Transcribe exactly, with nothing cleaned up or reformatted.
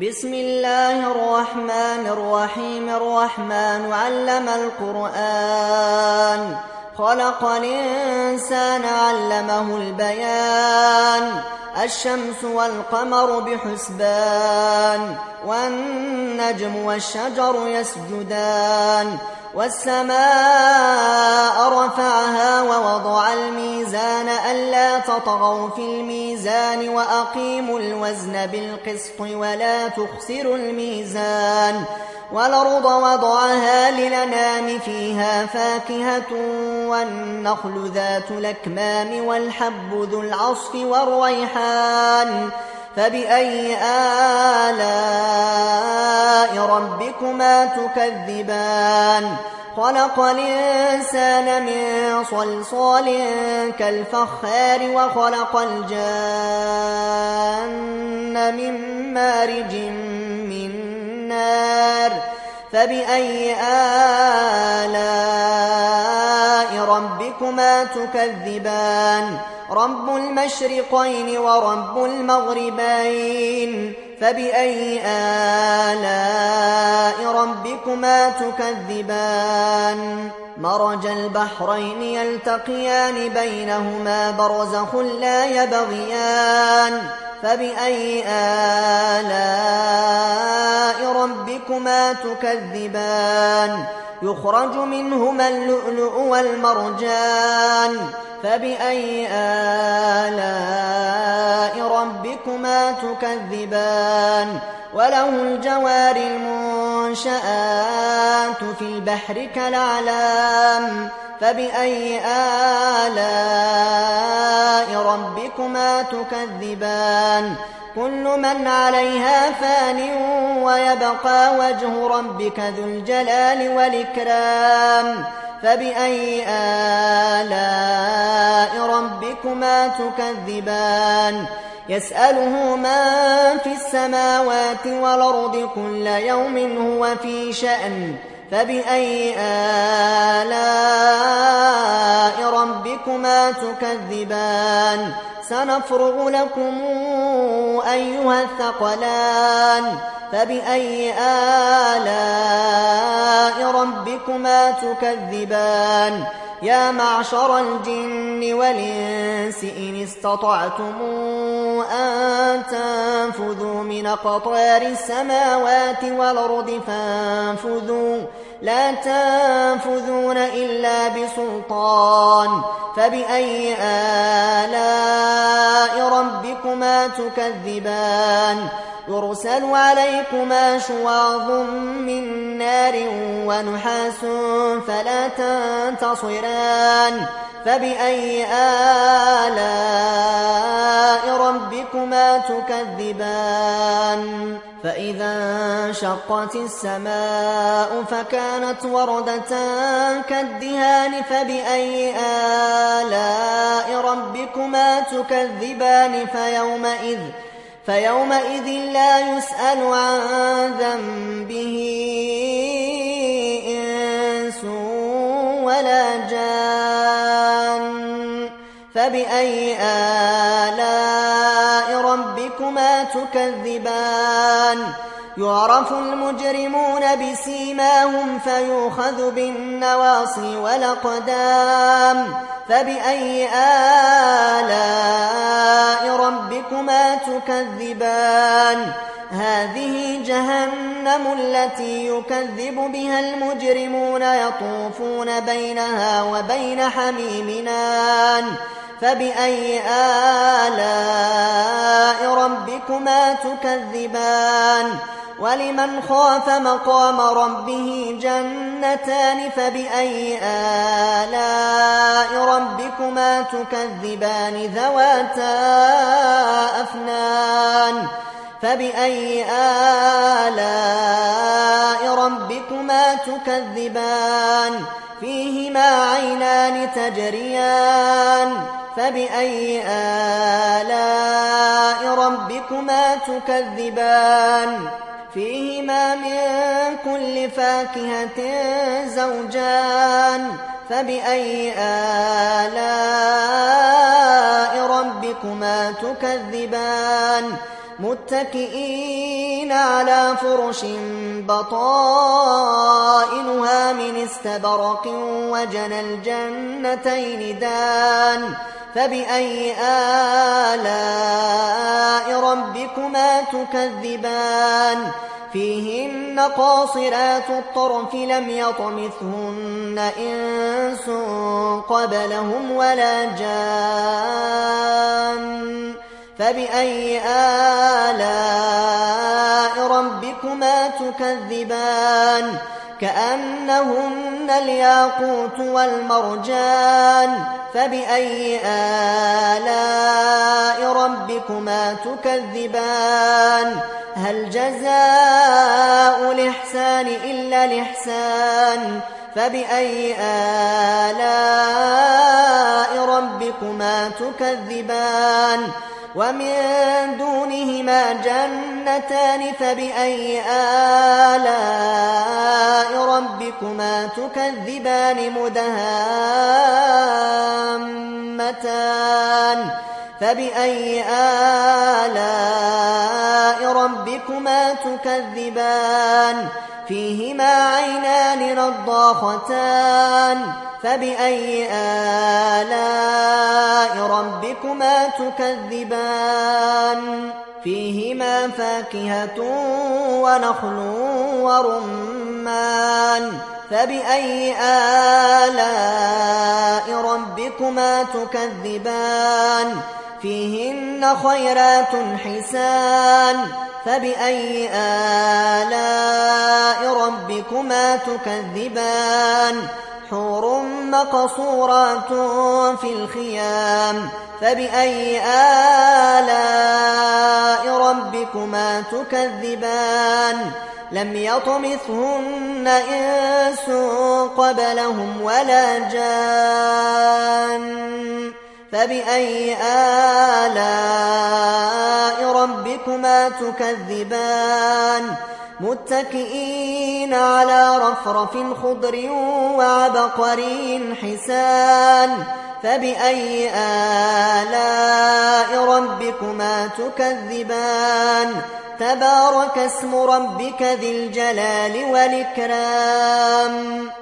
بسم الله الرحمن الرحيم. الرحمن علم القرآن، خلق الإنسان علمه البيان. الشمس والقمر بحسبان، والنجم والشجر يسجدان. والسماء رفعها ووضع الميزان ألا تطغوا في الميزان وأقيموا الوزن بالقسط ولا تخسروا الميزان. والأرض وضعها للأنام فيها فاكهة والنخل ذات الأكمام والحب ذو العصف والريحان. فبأي آلاء ربكما تكذبان؟ خلق الإنسان من صلصال كالفخار وخلق الجان من مارج من نار. فبأي آلاء ربكما تكذبان؟ رب المشرقين ورب المغربين. فبأي آلاء ربكما تكذبان؟ مرج البحرين يلتقيان بينهما برزخ لا يبغيان. فبأي آلاء ربكما تكذبان؟ يخرج منهما اللؤلؤ والمرجان. فبأي آلاء ربكما تكذبان؟ وله الجوار المنشآت في البحر كالأعلام. فبأي آلاء ربكما تكذبان؟ كل من عليها فان ويبقى وجه ربك ذو الجلال والإكرام. فبأي آلاء ربكما تكذبان؟ يسأله من في السماوات والأرض كل يوم هو في شأن. فبأي آلاء ربكما تكذبان؟ سنفرغ لكم أيها الثقلان. فبأي آلاء ربكما تكذبان؟ يا معشر الجن والإنس إن استطعتم أن تنفذوا من أقطار السماوات والأرض فانفذوا، لا تنفذون إلا بسلطان. فبأي آلاء ربكما تكذبان؟ يرسل عليكما شواظ من نار ونحاس فلا تنتصران. فبأي آلاء ربكما تكذبان؟ فإذا انشقت السماء فكانت وردة كالدهان. فبأي آلاء ربكما تكذبان؟ فيومئذ فيومئذ لا يسأل عن ذنبه إنس ولا جان. فبأي آلاء ربكما تكذبان؟ يعرف المجرمون بسيماهم فيؤخذ بالنواصي والأقدام. فبأي آلاء ربكما تكذبان؟ هذه جهنم التي يكذب بها المجرمون يطوفون بينها وبين حميم آن. فبأي آلاء ربكما تكذبان؟ ولمن خاف مقام ربه جنتان. فبأي آلاء ربكما تكذبان؟ ذواتا أفنان. فبأي آلاء ربكما تكذبان؟ فيهما عينان تجريان. فبأي آلاء ربكما تكذبان؟ فيهما من كل فاكهة زوجان. فبأي آلاء ربكما تكذبان؟ متكئين على فرش بطائنها من استبرق وجنى الجنتين دان فبأي آلاء ربكما تكذبان فيهن قاصرات الطرف لم يطمثهن إنس قبلهم ولا جان فبأي آلاء ربكما تكذبان كأنهن الياقوت والمرجان فبأي آلاء ربكما تكذبان هل جزاء الإحسان إلا الإحسان فبأي آلاء ربكما تكذبان ومن دونهما جنتان فبأي آلاء ربكما تكذبان مدهامتان فبأي آلاء ربكما تكذبان فيهما عينان نضاختان فبأي آلاء ربكما تكذبان فيهما فاكهة ونخل ورمان فبأي آلاء ربكما تكذبان فيهن خيرات حسان فبأي آلاء ربكما تكذبان حور مقصورات في الخيام فبأي آلاء ربكما تكذبان لم يطمثهن إنس قبلهم ولا جان فبأي آلاء ربكما تكذبان متكئين على رفرف خضر وعبقري حسان فبأي آلاء ربكما تكذبان تبارك اسم ربك ذي الجلال والإكرام